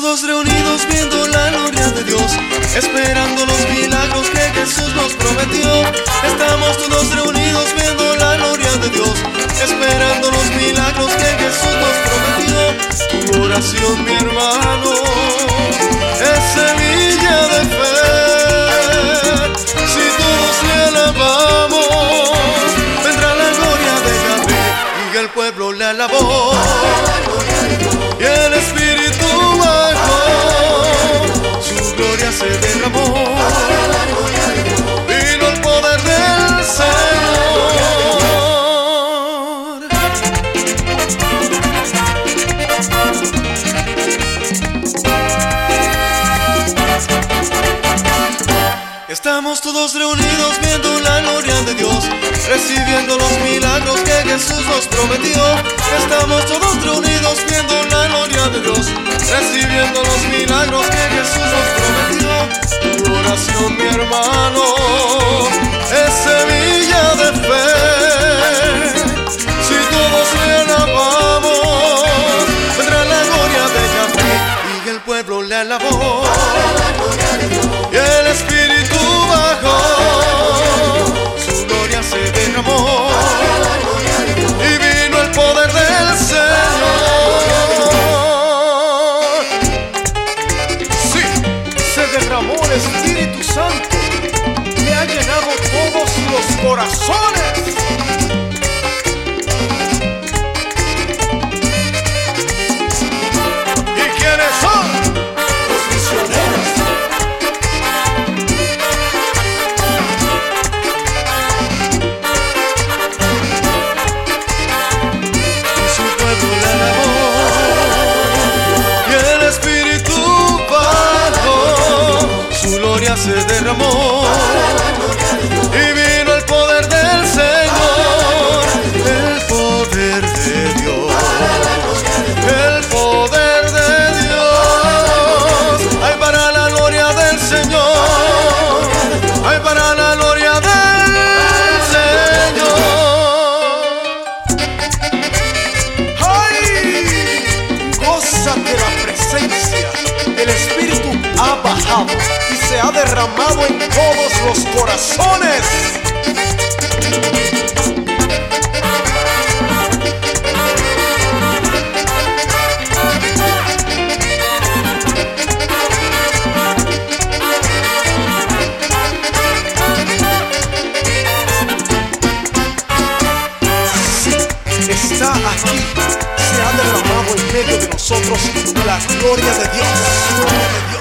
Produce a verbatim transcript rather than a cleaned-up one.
todos reunidos viendo la gloria de Dios, esperando los milagros que Jesús nos prometió. Estamos todos reunidos viendo la gloria de Dios, esperando los milagros que Jesús nos prometió. Tu oración, mi hermano, es semilla de fe. Si todos le alabamos, vendrá la gloria de Yahvé. Y el pueblo le alabó, y el Espíritu bajó, su gloria se derramó, vino el poder del Señor. Estamos todos reunidos viendo la gloria de Dios, recibiendo los milagros que Jesús nos prometió. Estamos todos reunidos viendo la gloria de Dios, recibiendo los milagros que Jesús nos prometió. Tu oración, mi hermano, es semilla de fe. Si todos le alabamos, vendrá la gloria de Yahvé. Y el pueblo le alabó, y el Espíritu bajó, su gloria se derramó, y vino el poder del Señor. Sí, se derramó el Espíritu Santo y ha llenado todos los corazones. ¿Y quiénes son? Los misioneros. Se derramó y vino el poder del Señor, el poder de Dios, el poder de Dios. Ay, para la gloria del Señor, ay, para la gloria del Señor. Ay, gózate la presencia, el Espíritu ha bajado, se ha derramado en todos los corazones. Sí, está aquí, se ha derramado en medio de nosotros la gloria de Dios.